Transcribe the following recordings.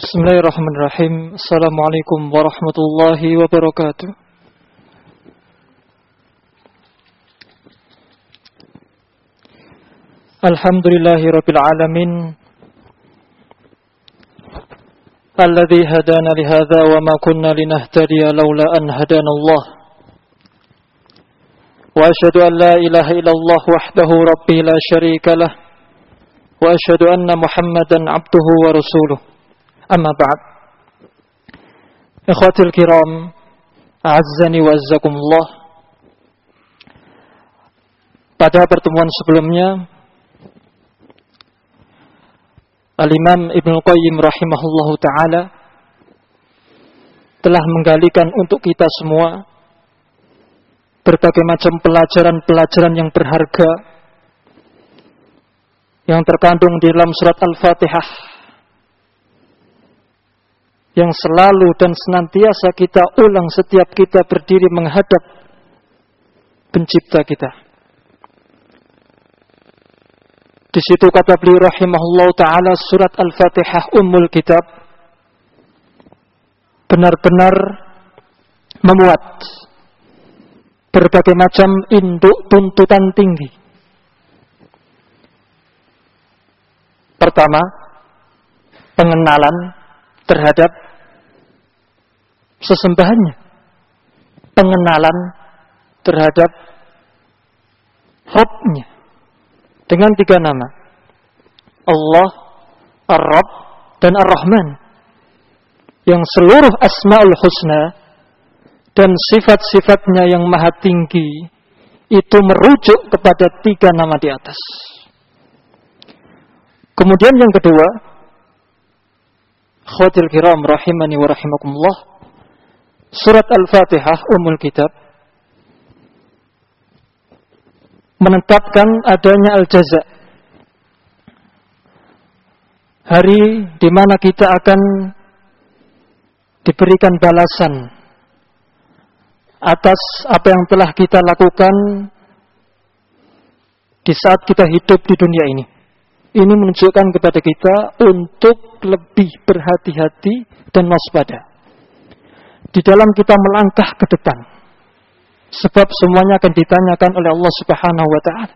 Bismillahirrahmanirrahim. Assalamualaikum warahmatullahi wabarakatuh. Alhamdulillahirabbil alamin. Alladzi hadana li hadza wa ma kunna linahtadiya laula an hadana Allah. Wa asyhadu an la ilaha illallah wahdahu rabbi la syarika lah. Wa asyhadu anna Muhammadan abduhu wa rasuluh. Amma ba'd. Ikhwatil kiram, a'azzani wa azzakumullah. Pada pertemuan sebelumnya, Al-Imam Ibnu Qayyim rahimahullahu ta'ala telah menggalikan untuk kita semua berbagai macam pelajaran-pelajaran yang berharga yang terkandung di dalam surat Al-Fatihah, yang selalu dan senantiasa kita ulang setiap kita berdiri menghadap pencipta kita. Di situ kata beliau rahimahullah ta'ala, surat Al-Fatihah Ummul Kitab benar-benar memuat berbagai macam induk tuntutan tinggi. Pertama, pengenalan terhadap sesembahannya, pengenalan terhadap Rabb-nya dengan 3 nama, Allah, Ar-Rabb, dan Ar-Rahman, yang seluruh Asma'ul Husna dan sifat-sifatnya yang maha tinggi itu merujuk kepada 3 nama di atas. Kemudian yang kedua, khawtil kiram rahimani wa rahimakumullah, surat Al-Fatihah Ummul Kitab menetapkan adanya al-jaza, hari di mana kita akan diberikan balasan atas apa yang telah kita lakukan di saat kita hidup di dunia ini. Ini menunjukkan kepada kita untuk lebih berhati-hati dan waspada di dalam kita melangkah ke depan, sebab semuanya akan ditanyakan oleh Allah Subhanahu wa ta'ala.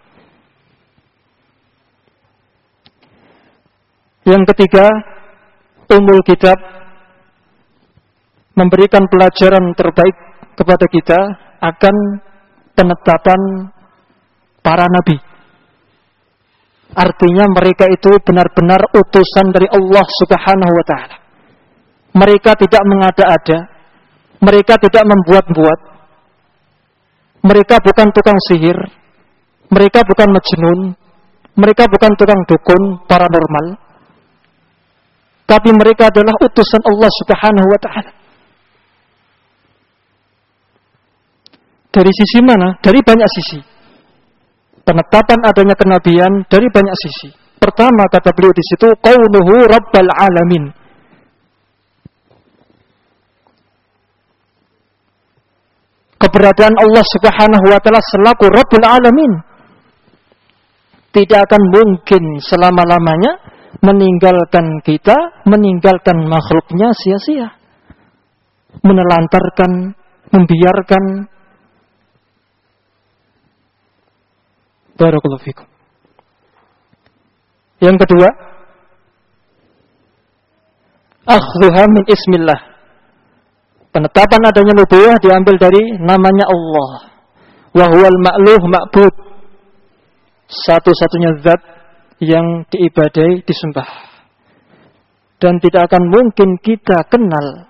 Yang ketiga, Ummul Kitab memberikan pelajaran terbaik kepada kita akan penetapan para nabi. Artinya mereka itu benar-benar utusan dari Allah Subhanahu wa ta'ala. Mereka tidak mengada-ada, mereka tidak membuat-buat, mereka bukan tukang sihir, mereka bukan majnun, mereka bukan tukang dukun paranormal, tapi mereka adalah utusan Allah Subhanahu wa ta'ala. Dari sisi mana? Dari banyak sisi. Penetapan adanya kenabian dari banyak sisi. Pertama, kata beliau di situ, qaunuhu rabbal alamin. Keberadaan Allah Subhanahu wa ta'ala selaku Rabbul Alamin tidak akan mungkin selama-lamanya meninggalkan kita, meninggalkan makhluknya sia-sia, menelantarkan, membiarkan. Barakallahu fikum. Yang kedua, akhdhuha min ismillah. Penetapan adanya nubuwah diambil dari namanya Allah. Wa huwal ma'luh ma'bud. Satu-satunya zat yang diibadai, disembah. Dan tidak akan mungkin kita kenal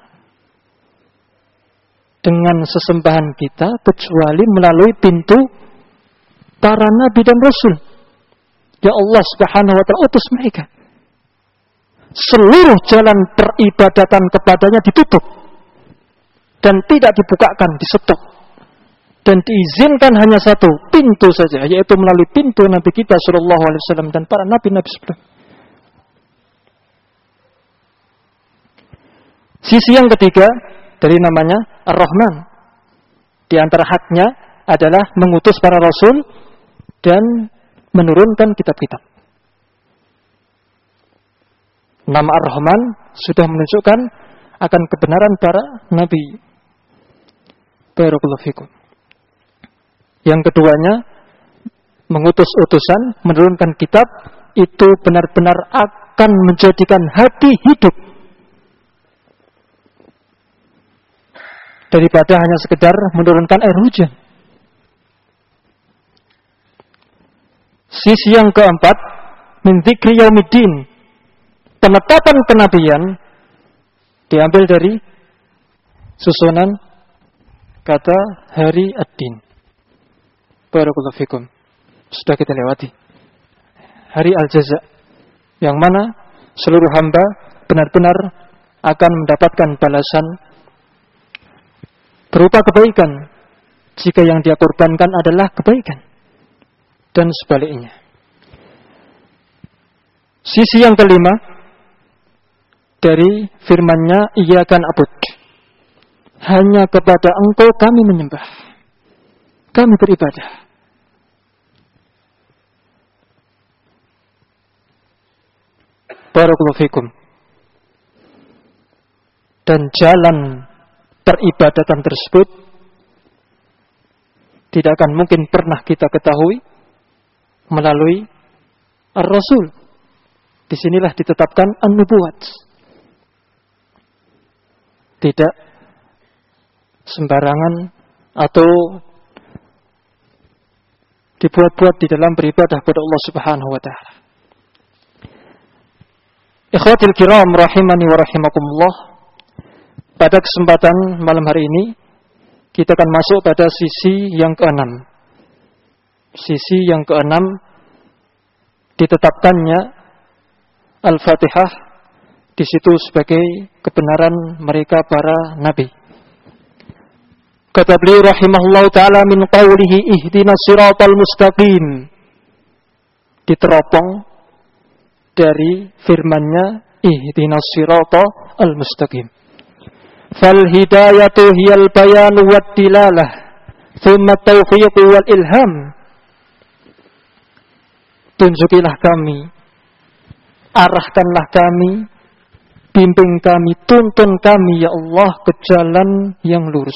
dengan sesembahan kita kecuali melalui pintu para nabi dan rasul. Ya Allah Subhanahu wa ta'ala utus mereka. Seluruh jalan peribadatan kepadanya ditutup dan tidak dibukakan, disetop, dan diizinkan hanya satu pintu saja, yaitu melalui pintu Nabi kita sallallahu alaihi wasallam dan para nabi-nabi sebelumnya. Sisi yang ketiga dari namanya Ar-Rahman, di antara haknya adalah mengutus para rasul dan menurunkan kitab-kitab. Nama Ar-Rahman sudah menunjukkan akan kebenaran para nabi. Barakallahu fikum. Yang keduanya, mengutus utusan, menurunkan kitab, itu benar-benar akan menjadikan hati hidup. Daripada hanya sekedar menurunkan air hujan. Sisi yang keempat, min dzikri yaumiddin. Penetapan kenabian diambil dari susunan kata hari ad-din. Barakallahu fikum. Sudah kita lewati. Hari al-jaza, yang mana seluruh hamba benar-benar akan mendapatkan balasan berupa kebaikan jika yang dia korbankan adalah kebaikan, dan sebaliknya. Sisi yang kelima dari firman-Nya, iyyaka na'bud, hanya kepada Engkau kami menyembah, kami beribadah. Barakallahu fikum. Dan jalan peribadatan tersebut tidak akan mungkin pernah kita ketahui melalui Ar-Rasul. Disinilah ditetapkan an-nubuwat. Tidak sembarangan atau dibuat-buat di dalam beribadah kepada Allah Subhanahu wa taala. Ikhwatil kiram rahimani wa rahimakumullah. Pada kesempatan malam hari ini kita akan masuk pada sisi yang keenam. Sisi yang keenam ditetapkannya Al-Fatihah di situ sebagai kebenaran mereka para nabi. Kata beliau rahimahullah ta'ala min qawlihi ihdinas siratal mustaqim, diteropong dari firman-Nya ihdinas siratal mustaqim. Fal hidayatu hiyal bayan wad dilalah thumma taufiq wal ilham. Tunjukilah kami, arahkanlah kami, bimbing kami, tuntun kami ya Allah ke jalan yang lurus.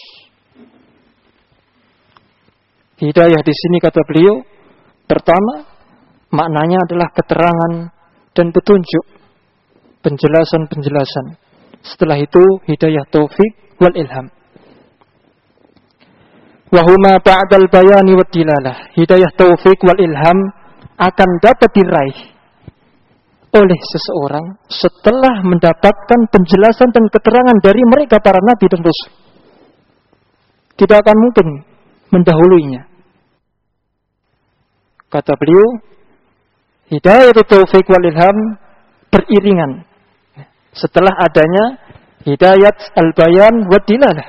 Hidayah di sini kata beliau, pertama maknanya adalah keterangan dan petunjuk, penjelasan-penjelasan. Setelah itu hidayah taufik wal ilham. Wa huma ba'dal bayani wad dilalah. Hidayah taufik wal ilham akan dapat diraih oleh seseorang setelah mendapatkan penjelasan dan keterangan dari mereka para nabi dan rasul. Tidak akan mungkin mendahuluinya. Kata beliau, hidayah taufik wal ilham beriringan setelah adanya hidayat al-bayan wa dilalah.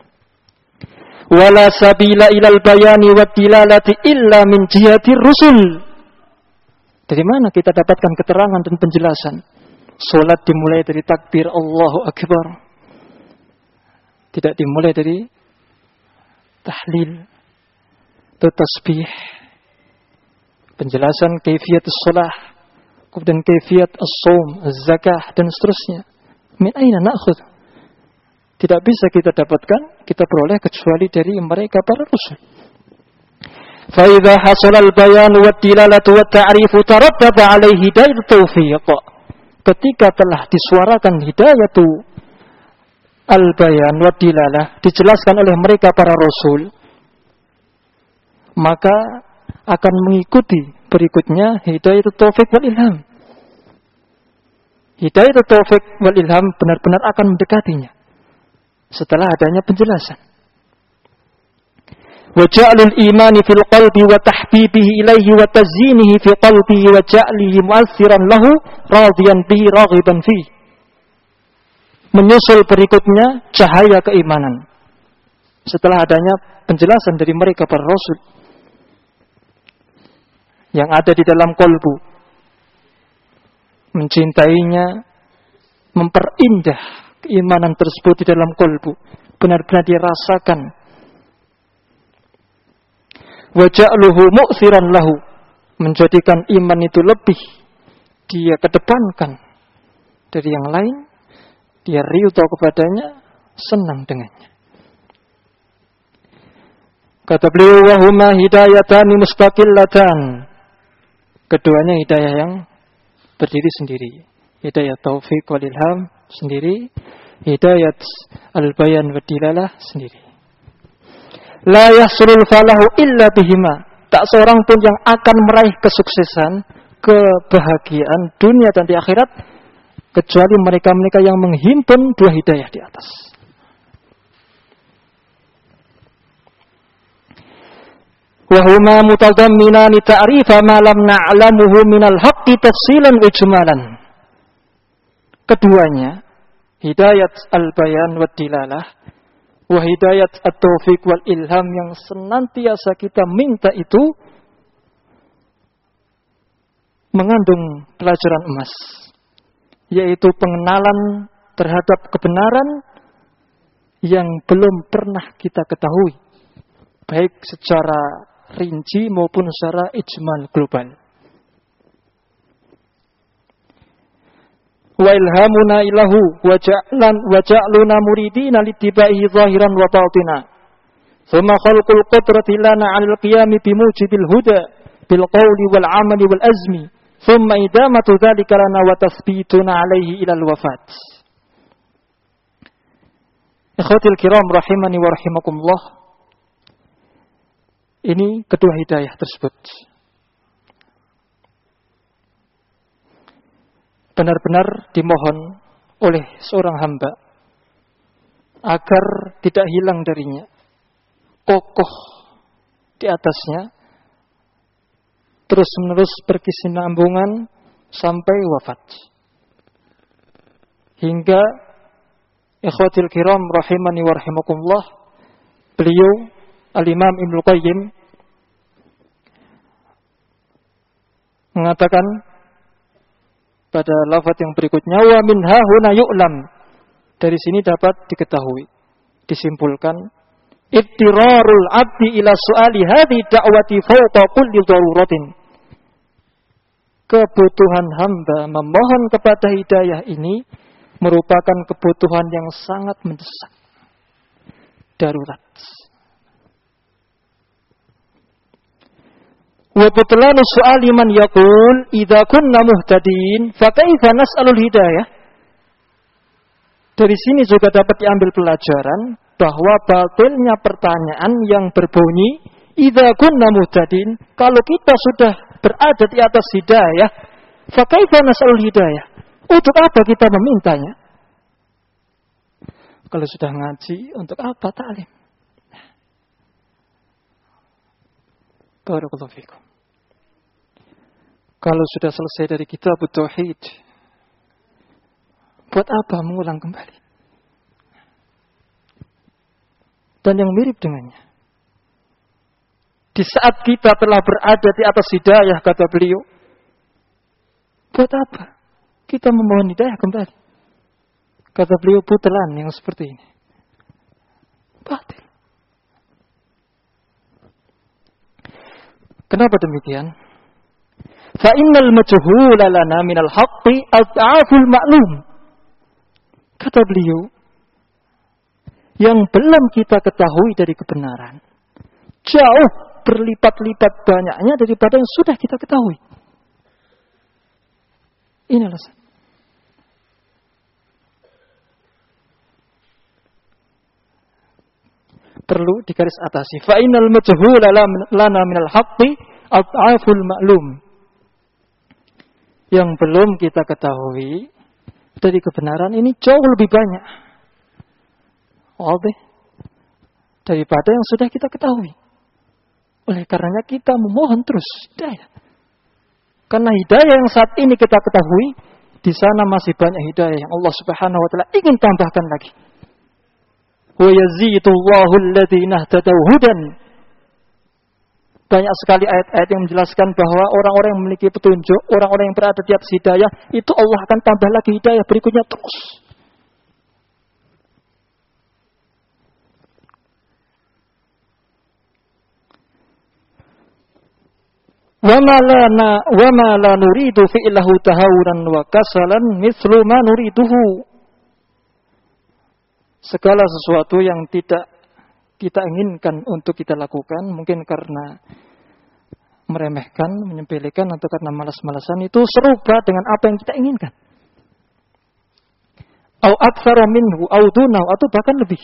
Wala sabila ilal bayani wa dilalati illa min jihatir rusul. Dari mana kita dapatkan keterangan dan penjelasan? Salat dimulai dari takbir Allahu Akbar. Tidak dimulai dari tahlil atau tasbih. Penjelasan kaifiyatus shalah, kemudian kaifiyat as-shaum, az-zakah dan seterusnya. Min aina na'khudh? Tidak bisa kita dapatkan, kita peroleh kecuali dari mereka para rasul. Fa idza hasala al-bayan wa ad-dilalatu wa at-ta'rif tarattaba 'alaihi hidayat taufiq. Ketika telah disuarakan hidayatu al-bayan wa ad-dilalah, dijelaskan oleh mereka para rasul, maka akan mengikuti berikutnya hidayat taufik wal ilham. Hidayat taufik wal ilham benar-benar akan mendekatinya setelah adanya penjelasan. Wa ja'lul imani fil qalbi wa tahbibihi ilaihi wa tazyinihi fi qalbihi wa ja'lihi mu'assiran lahu radiyan bihi raghiban fi. Menyusul berikutnya cahaya keimanan setelah adanya penjelasan dari mereka para rasul yang ada di dalam kolbu, mencintainya, memperindah keimanan tersebut di dalam kolbu, benar-benar dirasakan. Wa ja'luhu mu'siran lahu, menjadikan iman itu lebih dia kedepankan dari yang lain, dia ridha kepadanya, senang dengannya. Kata beliau, wa huma hidayatani mustaqillatan. Keduanya hidayah yang berdiri sendiri. Hidayah taufik wal ilham sendiri, hidayat al-bayan wa dilalah sendiri. La yahsulul falahu illa bihima. Tak seorang pun yang akan meraih kesuksesan, kebahagiaan dunia dan di akhirat kecuali mereka-mereka yang menghimpun dua hidayah di atas. Wa huma mutadamminani ta'rifa ma lam na'lamuhu minal haqqi tafsilan wa ijmalan. Keduanya, hidayat al-bayan wa dilalah wa hidayat at-taufiq wal ilham yang senantiasa kita minta itu mengandung pelajaran emas, yaitu pengenalan terhadap kebenaran yang belum pernah kita ketahui, baik secara rinci maupun secara ijmal global. Wa ilhamuna ilahu wa ja'luna muridina littiba'ihi zahiran wa batina. Thumma khalqul qudrati lana 'alal qiyami bimujibil huda bil qawli wal 'amali wal azmi. Thumma idamatu dzalika lana wa tathbituna 'alaihi ila al wafat. Ikhwatil kiram rahimani wa rahimakumullah. Ini kedua hidayah tersebut. Benar-benar dimohon oleh seorang hamba agar tidak hilang darinya, kokoh di atasnya, terus-menerus berkesinambungan sampai wafat. Hingga ikhwatil kiram rahimani wa rahimakumullah, beliau Al-Imam Ibnu Qayyim mengatakan pada lafaz yang berikutnya, wa min hahuna yu'lam, dari sini dapat diketahui, disimpulkan, ittirarul abdi ila su'ali hadhi da'wati fawqa kulli daruratin. Kebutuhan hamba memohon kepada hidayah ini merupakan kebutuhan yang sangat mendesak, darurat. Wa butlanu su'ali man yaqul idza kunna muhtadin fa kaifa nas'alul hidayah. Dari sini juga dapat diambil pelajaran bahwa batilnya pertanyaan yang berbunyi idza kunna muhtadin, kalau kita sudah berada di atas hidayah, fa kaifa nas'alul hidayah, untuk apa kita memintanya? Kalau sudah ngaji, untuk apa ta'lim? Barakallahu fikum. Kalau sudah selesai dari kitab tauhid, buat apa mengulang kembali? Dan yang mirip dengannya, di saat kita telah berada di atas hidayah, kata beliau, buat apa kita memohon hidayah kembali? Kata beliau, butelan yang seperti ini, batil. Kenapa demikian? Fa innal majhula lana minal haqqi ad'aful ma'lum. Kata beliau, yang belum kita ketahui dari kebenaran jauh berlipat-lipat banyaknya daripada yang sudah kita ketahui. Ini alasan. Perlu digaris atasi. Fa innal majhula lana minal haqqi ad'aful ma'lum. Yang belum kita ketahui dari kebenaran ini jauh lebih banyak daripada yang sudah kita ketahui. Oleh karenanya kita memohon terus hidayah. Karena hidayah yang saat ini kita ketahui, di sana masih banyak hidayah yang Allah Subhanahu wa taala ingin tambahkan lagi. Wa yazidullahu alladziina ihtadaw hudan. Banyak sekali ayat-ayat yang menjelaskan bahwa orang-orang yang memiliki petunjuk, orang-orang yang berada di atas hidayah, itu Allah akan tambah lagi hidayah berikutnya terus. wa ma la nuridu fi'lahu tahawuran wa kasalan mithlu ma nuriduhu. Segala sesuatu yang tidak kita inginkan untuk kita lakukan, mungkin karena meremehkan, menyepelekan, atau karena malas-malasan, itu serupa dengan apa yang kita inginkan. Au aktsara minhu au dunahu, atau bahkan lebih.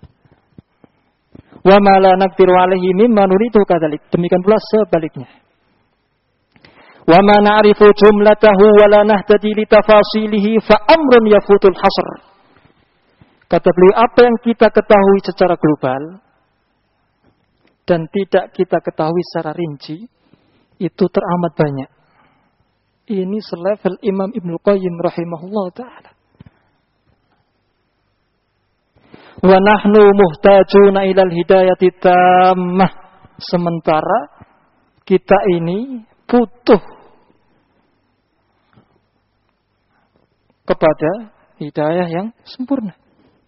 Wa ma la naqdiru alaihi mimma nuridu kadzalik. Demikian pula sebaliknya. Wa ma na'rifu jumlatahu wa la nahtadi li tafasilihi fa amrun yafutul hasr. Kata beliau, apa yang kita ketahui secara global dan tidak kita ketahui secara rinci, itu teramat banyak. Ini selevel Imam Ibnu Qayyim rahimahullah ta'ala. Wa nahnu muhtajuna ilal hidayati tammah. Sementara kita ini butuh kepada hidayah yang sempurna.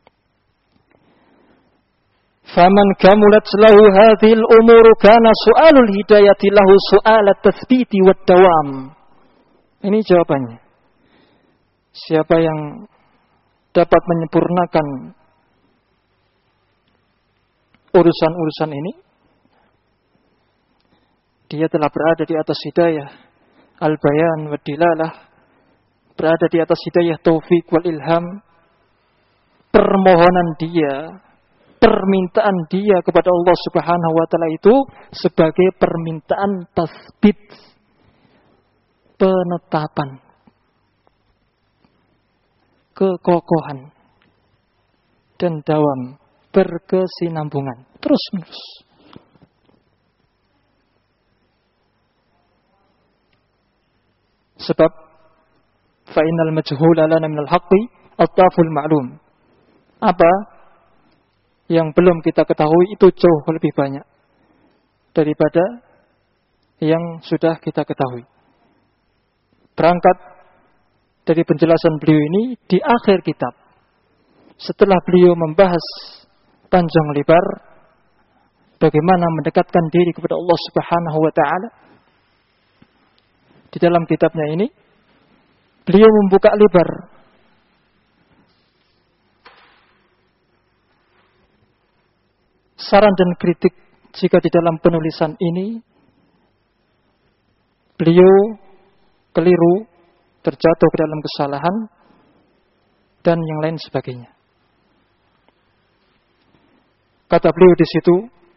Faman kamulat lahu hadhil umuru kana su'alul hidayati lahu su'alat tathbiti wad dawam. Ini jawabannya. Siapa yang dapat menyempurnakan urusan-urusan ini, dia telah berada di atas hidayah al-bayan wad dilalah, berada di atas hidayah taufik wal ilham. Permohonan dia, permintaan dia kepada Allah Subhanahu wa taala itu sebagai permintaan tasbit, penetapan, kekokohan, dan dawam, berkesinambungan, terus menerus. Sebab fa'inal majhula lana minal haqqi at-taful ma'lum. Apa yang belum kita ketahui itu jauh lebih banyak daripada yang sudah kita ketahui. Berangkat dari penjelasan beliau ini di akhir kitab, setelah beliau membahas panjang lebar bagaimana mendekatkan diri kepada Allah Subhanahu wa taala, di dalam kitabnya ini beliau membuka lebar saran dan kritik jika di dalam penulisan ini beliau keliru, terjatuh ke dalam kesalahan, dan yang lain sebagainya. Kata beliau di situ,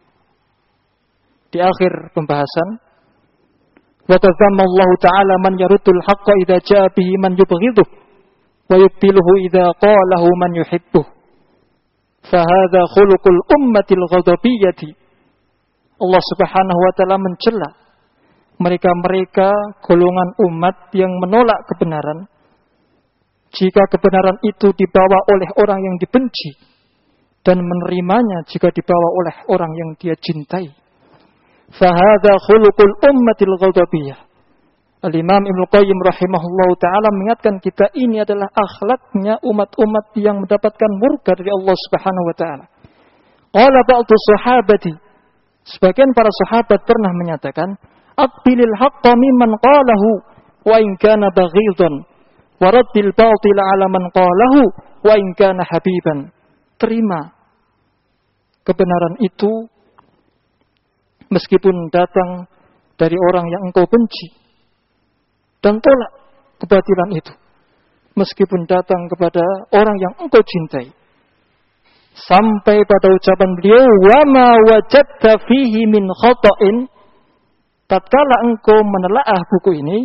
di akhir pembahasan, wa tazamma Allah Ta'ala man yaruddul haqqa idza jaa bihi man yubghidhu wa yubtiluhu idza qalahu man yuhibbuh. Fahadha khuluqul ummatil ghadabiyyati. Allah Subhanahu wa taala mencela mereka-mereka golongan umat yang menolak kebenaran jika kebenaran itu dibawa oleh orang yang dibenci, dan menerimanya jika dibawa oleh orang yang dia cintai. Fahadha khuluqul ummatil ghadabiyyah. Al-Imam Ibnu Qayyim rahimahullahu ta'ala mengingatkan kita, ini adalah akhlaknya umat-umat yang mendapatkan murka dari Allah Subhanahu wa ta'ala. Qala ba'du sahabati, sebagian para sahabat pernah menyatakan, aqbilil haqqa mimman qalahu wa in kana baghidan wa raddil batila ala man qalahu wa in kana habiban. Terima kebenaran itu meskipun datang dari orang yang engkau benci, dan tolak kebatilan itu meskipun datang kepada orang yang engkau cintai. Sampai pada ucapan beliau, wa ma wajadta fihi min khata'in, tatkala engkau menelaah buku ini,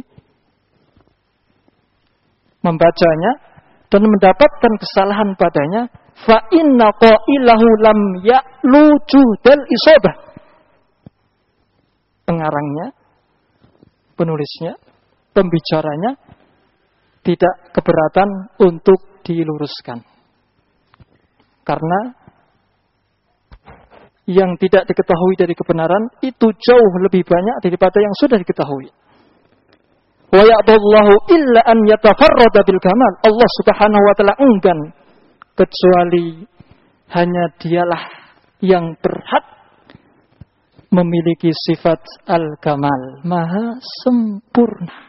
membacanya dan mendapatkan kesalahan padanya, fa inna qailahu lam ya'lu juhdal isabah. Pengarangnya, penulisnya, pembicaranya tidak keberatan untuk diluruskan. Karena yang tidak diketahui dari kebenaran itu jauh lebih banyak daripada yang sudah diketahui. Wa ya'dallahu illa an yatafarrada bil kamal. Allah Subhanahu wa taala enggan kecuali hanya dialah yang berhak memiliki sifat al-kamal, maha sempurna.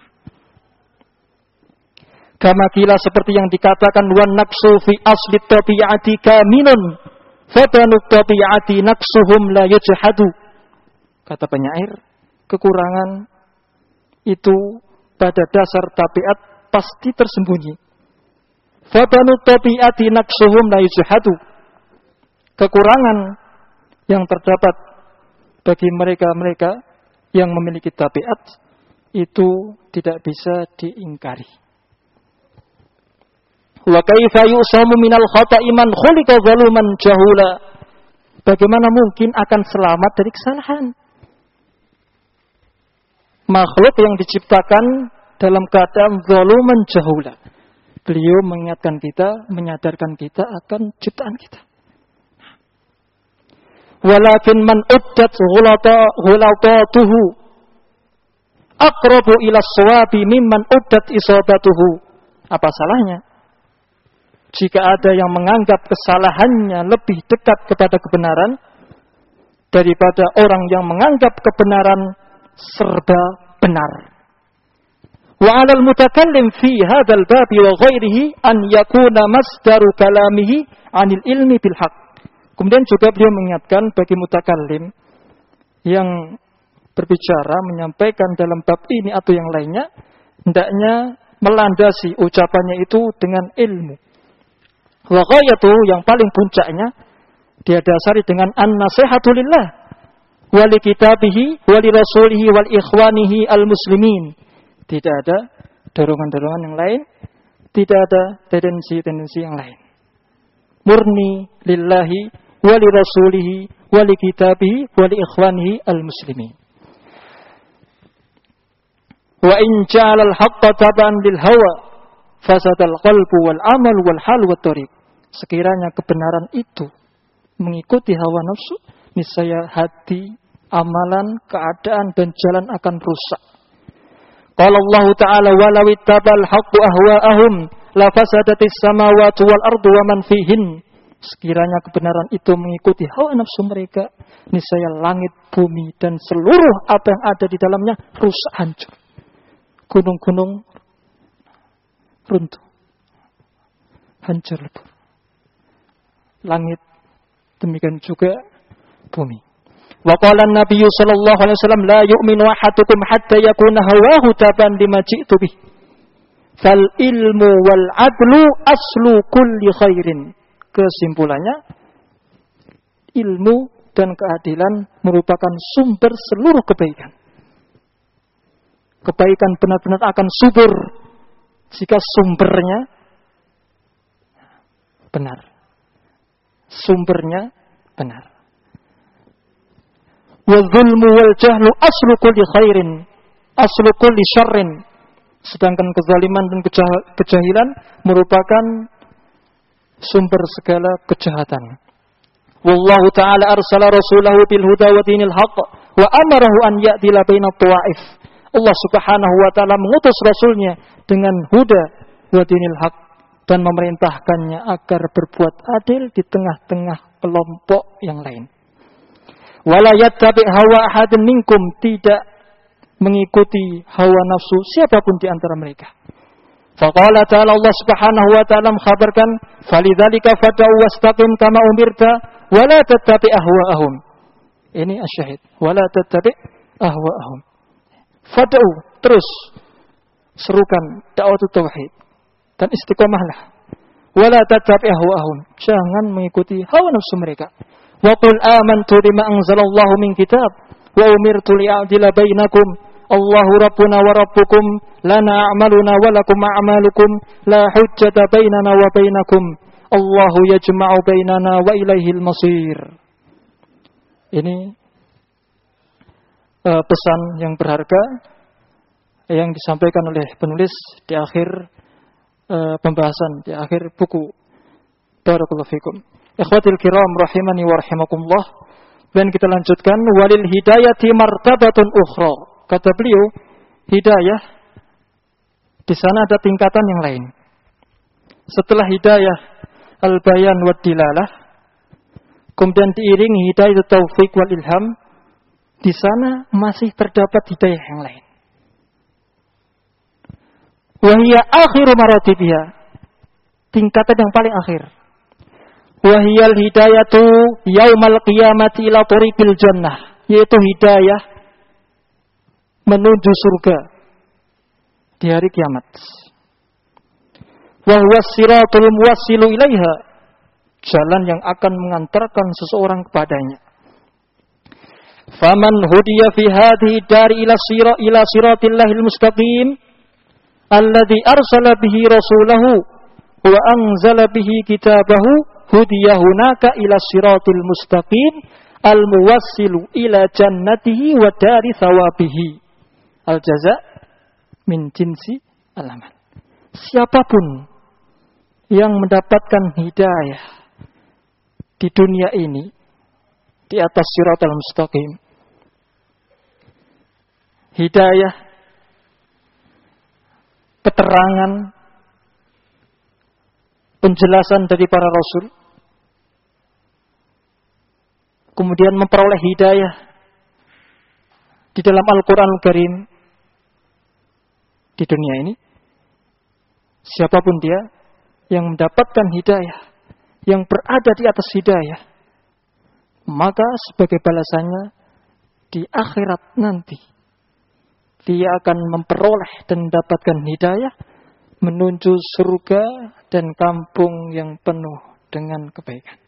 Kama kila seperti yang dikatakan wan naqsu fi asli tabi'ati kaminun fadanu tabi'ati naqsuhum la yujhadu. Kata penyair, kekurangan itu pada dasar tabiat pasti tersembunyi. Fadanu tabi'ati naqsuhum la yujhadu. Kekurangan yang terdapat bagi mereka-mereka yang memiliki tabiat itu tidak bisa diingkari. Wa kaifa yusamu minal khata'i man khuliqa zaluman jahula. Bagaimana mungkin akan selamat dari kesalahan? Makhluk yang diciptakan dalam keadaan zaluman jahula. Beliau mengingatkan kita, menyadarkan kita akan ciptaan kita. Walakin man uddat ghulatatuhu aqrabu ila shawabi mimman uddat isabatuhu. Apa salahnya jika ada yang menganggap kesalahannya lebih dekat kepada kebenaran daripada orang yang menganggap kebenaran serba benar. Wa 'alal mutakallim fi hadzal bab wa ghairihi an yakuna masdaru kalamihi 'anil ilmi bil haqq. Kemudian juga beliau mengingatkan bagi mutakallim yang berbicara menyampaikan dalam bab ini atau yang lainnya hendaknya melandasi ucapannya itu dengan ilmu. Wa ghayatu yang paling puncaknya dia dasari dengan an-nasihatu lillah wa li kitabihi wa li rasulihi wal ikhwanihi al-muslimin. Tidak ada dorongan-dorongan yang lain, tidak ada tendensi-tendensi yang lain. Murni lillahi wa li rasulihi wa li kitabihi wa li ikhwanihi al-muslimin. Wa in ja'ala al-haqqa taban lil hawa fasadal qalbu wal amal wal hal wat tariq. Sekiranya kebenaran itu mengikuti hawa nafsu, niscaya hati, amalan, keadaan dan jalan akan rusak. Qala Allah Ta'ala walau ittabal haqqu ahwa'ahum la fasadatis samawati wal ardu wa man fihin. Sekiranya kebenaran itu mengikuti hawa nafsu mereka, niscaya langit, bumi dan seluruh apa yang ada di dalamnya rusak, hancur. Gunung-gunung runtuh, hancur lebur. Langit, demikian juga bumi. Wa qala an-nabiy sallallahu alaihi wasallam la yu'minu ahadukum hatta yakuna hawahu taban lima ji'tu bih. Fal ilmu wal adlu aslu kulli khairin. Kesimpulannya, ilmu dan keadilan merupakan sumber seluruh kebaikan. Kebaikan benar-benar akan subur jika sumbernya benar. Sumbernya benar. Wa dzulmu wal jahlu aslu kulli khairin, aslu kulli syarrin. Sedangkan kezaliman dan kejahilan merupakan sumber segala kejahatan. Wallahu ta'ala arsala rasulahu bil huda wa dinil haqq wa amarahu an ya'dila baina ta'if. Allah Subhanahu wa taala mengutus rasulnya dengan huda wa dinil haqq dan memerintahkannya agar berbuat adil di tengah-tengah kelompok yang lain. Wala yattabi' hawa ahadin minkum, tidak mengikuti hawa nafsu siapapun di antara mereka. Faqala ta'ala, Allah Subhanahu wa ta'ala mengkhabarkan, "Falidzalika fad'u wastaqim kama umirta wa la tattabi' ahwa'ahum." Ini asyahid. Wa la tattabi' ahwa'ahum. Fad'u, terus serukan da'watut tauhid dan istiqomahlah. Wa la tattabi' ahwa'ahum. Jangan mengikuti hawa nafsu mereka. Wa qul amantu bima anzalallahu min kitab wa umirtu li'adila bainakum. Allahu Rabbuna wa Rabbukum lana a'maluna wa lakum a'malukum la hujjata bainana wa bainakum. Allahu yajma'u bainana wa ilaihil masir. Ini pesan yang berharga yang disampaikan oleh penulis di akhir pembahasan, di akhir buku. Barakallahu fikum. Ikhwatil kiram rahimani wa rahimakumullah. Dan kita lanjutkan, walil hidayati martabatun ukhra. Kata beliau, hidayah di sana ada tingkatan yang lain. Setelah hidayah al-bayan wa dilalah, kemudian diiringi hidayah taufiq wal ilham, di sana masih terdapat hidayah yang lain. Wa hiya akhiru maratibiha, tingkatan yang paling akhir. Wa hiyal hidayatu yaumal qiyamati ila tariqil jannah, yaitu hidayah menuju surga di hari kiamat. Wa huwa siratul muwassilu ilaiha, jalan yang akan mengantarkan seseorang kepadanya. Faman hudiya fi hadhihi dari ila siratil mustaqim alladhi arsala bihi rasulahu wa anzala bihi kitabahu, hudiya hunaka ila siratil mustaqim al muwassilu ila jannatihi wa dari thawabihi. Al jaza min jinsi al amal. Siapapun yang mendapatkan hidayah di dunia ini di atas siratal mustaqim, hidayah, keterangan, penjelasan dari para rasul, kemudian memperoleh hidayah di dalam Al-Quran Al-Karim di dunia ini, siapapun dia yang mendapatkan hidayah, yang berada di atas hidayah, maka sebagai balasannya di akhirat nanti dia akan memperoleh dan mendapatkan hidayah menuju surga dan kampung yang penuh dengan kebaikan.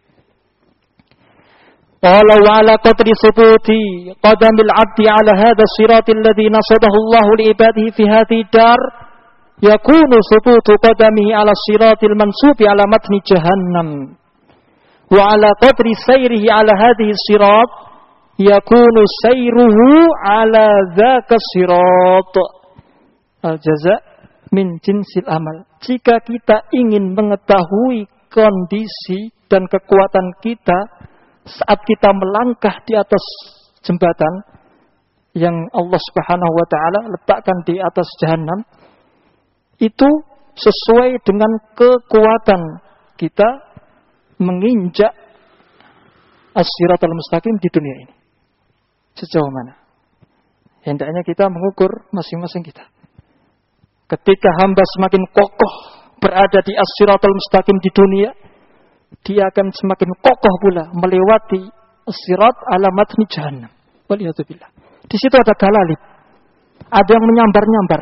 Qala wa ala qadri subuti qadamil 'abdi 'ala hadha as-siratil ladzi nasabahu Allahu li ibadihi fi hadhihi dar, yakunu subutu qadamihi 'ala as-siratil mansubi 'ala matni jahannam. Wa ala qadri sayrihi 'ala hadhihi as-sirat yakunu sayruhu 'ala dzaka as-sirat. Al-jaza' min jinsil amal. Jika kita ingin mengetahui kondisi dan kekuatan kita saat kita melangkah di atas jembatan yang Allah Subhanahu wa taala letakkan di atas jahanam, itu sesuai dengan kekuatan kita menginjak as-siratal mustaqim di dunia ini. Sejauh mana? Hendaknya kita mengukur masing-masing kita. Ketika hamba semakin kokoh berada di as-siratal mustaqim di dunia, dia akan semakin kokoh pula melewati as-sirat ala matni jahannam. Waliyadzubillah. Di situ ada galalib, ada yang menyambar-nyambar.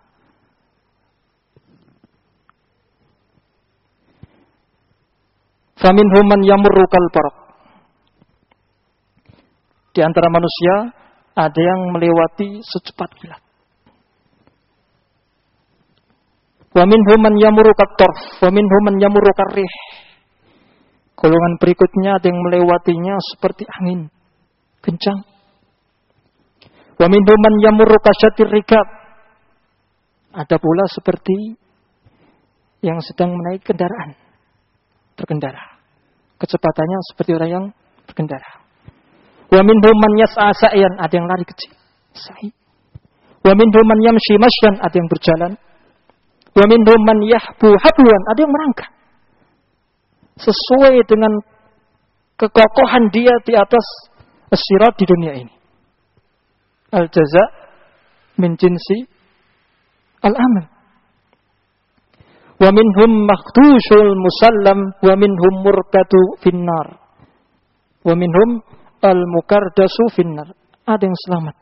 Faminhum man yamurru kal baraq. Di antara manusia ada yang melewati secepat kilat. Wa minhum man yamurru kat-tarf, wa minhum man yamurru karrih. Golongan berikutnya ada yang melewatinya seperti angin kencang. Wa minhum man yamurru kasyatir rikab. Ada pula seperti yang sedang menaiki kendaraan, berkendara. Kecepatannya seperti orang yang berkendara. Wa minhum man yas'a sa'yan, ada yang lari kecil, sa'i. Wa minhum man yamshi mashyan, ada yang berjalan. Wa minhum man yahbu habwan, ada yang merangkak. Sesuai dengan kekokohan dia di atas as-sirat di dunia ini. Al-jaza' min jinsi al-amal. Wa minhum makhdushul musallam wa minhum murkatu finnar. Wa minhum al-mukardasu finnar. Ada yang selamat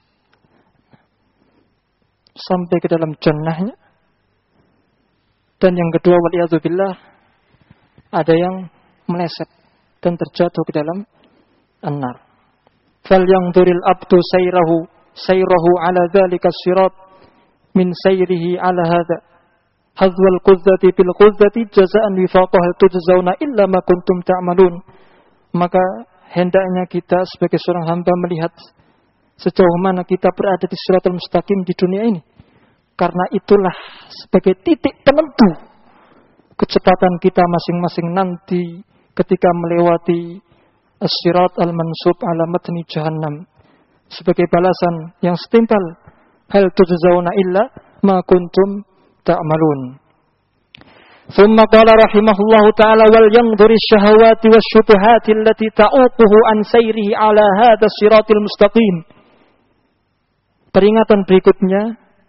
sampai ke dalam jannahnya. Dan yang kedua, waliyadzubillah, ada yang meleset dan terjatuh ke dalam an-nar. Fal yanzuril abdu sayrahu ala dzalika sirat min sayrihi ala hadza hadzwal qudzati bil qudzati jazaan wifaqah tujzauna illa ma kuntum ta'malun. Maka hendaknya kita sebagai seorang hamba melihat sejauh mana kita berada di siratal mustaqim di dunia ini. Karena itulah sebagai titik penentu kecepatan kita masing-masing nanti ketika melewati as-sirat al-mansub ala matni jahannam. Sebagai balasan yang setimpal, hal tujzauna illa ma kuntum ta'malun. ثم قال رحمه الله تعالى ولينظر الشهوات والشبهات التي تعوقه عن سيره على هذا الصراط المستقيم. Peringatan berikutnya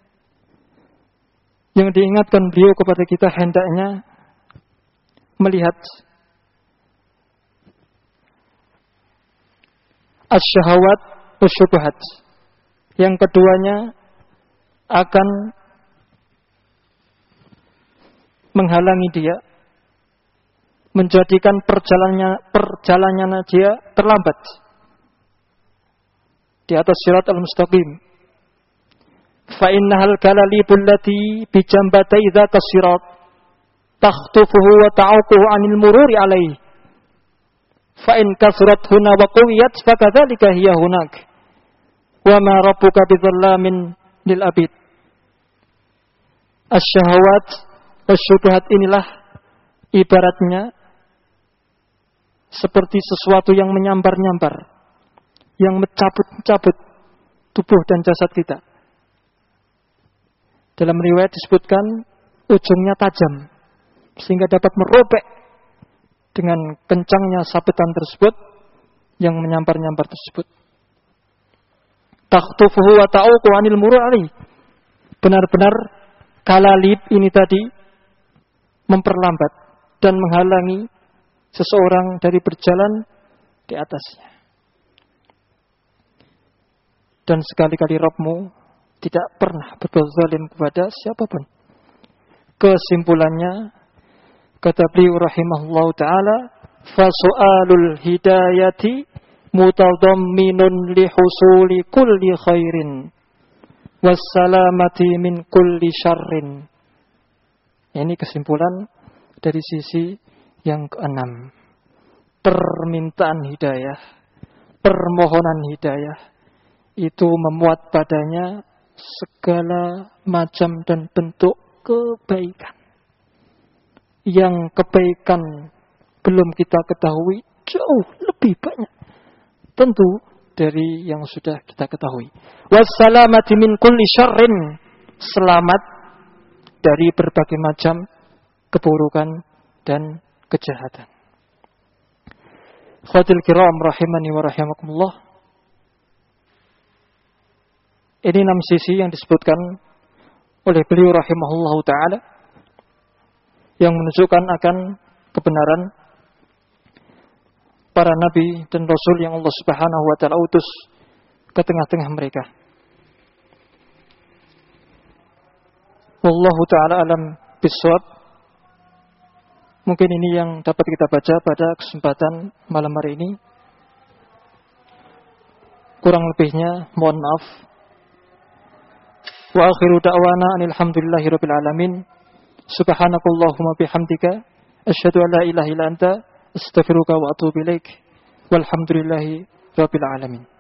yang diingatkan beliau kepada kita, hendaknya melihat as-syahawat wasyubhat. Yang keduanya akan menghalangi dia, menjadikan perjalanannya dia terlambat di atas sirat al-mustaqim. Fa innahal kalalibul lati bi jambatay dzaka sirat takhtufuhu wa ta'uquhu 'anil mururi 'alaihi. Fa in kasrat huna wa qawiyat fakadzalika hiya hunak. Wa ma rabbuka bidzallamin lil abid. Asy-syahawat wasyubhat inilah ibaratnya seperti sesuatu yang menyambar-nyambar, yang mencabut-cabut tubuh dan jasad kita. Dalam riwayat disebutkan ujungnya tajam sehingga dapat merobek dengan kencangnya sabetan tersebut yang menyambar-nyambar tersebut. Takhtufuhu wa ta'uqu 'anil mururi. Benar-benar kalalib ini tadi memperlambat dan menghalangi seseorang dari berjalan di atasnya. Dan sekali-kali Rabbmu tidak pernah berbuat zalim kepada siapapun. Kesimpulannya, kata beliau rahimahullah ta'ala, fasu'alul hidayati mutadamminun lihusuli kulli khairin wassalamati min kulli syarrin. Ini kesimpulan dari sisi yang keenam. Permintaan hidayah, permohonan hidayah itu memuat padanya segala macam dan bentuk kebaikan. Yang kebaikan belum kita ketahui jauh lebih banyak tentu dari yang sudah kita ketahui. Wassalamati min kulli syarrin, selamat dari berbagai macam keburukan dan kejahatan. Khadil kiram rahimani wa rahimakumullah. Ini 6 sisi yang disebutkan oleh beliau rahimahullah ta'ala yang menunjukkan akan kebenaran para nabi dan rasul yang Allah subhanahu wa ta'ala utus ke tengah-tengah mereka. Wallahu ta'ala alam bisawab. Mungkin ini yang dapat kita baca pada kesempatan malam hari ini. Kurang lebihnya mohon maaf. Wa akhiru da'wana alhamdulillahi rabbil alamin. Subhanakallahumma bihamdika asyhadu an la ilaha illa anta astaghfiruka wa atubu ilaik. Walhamdulillahi rabbil alamin.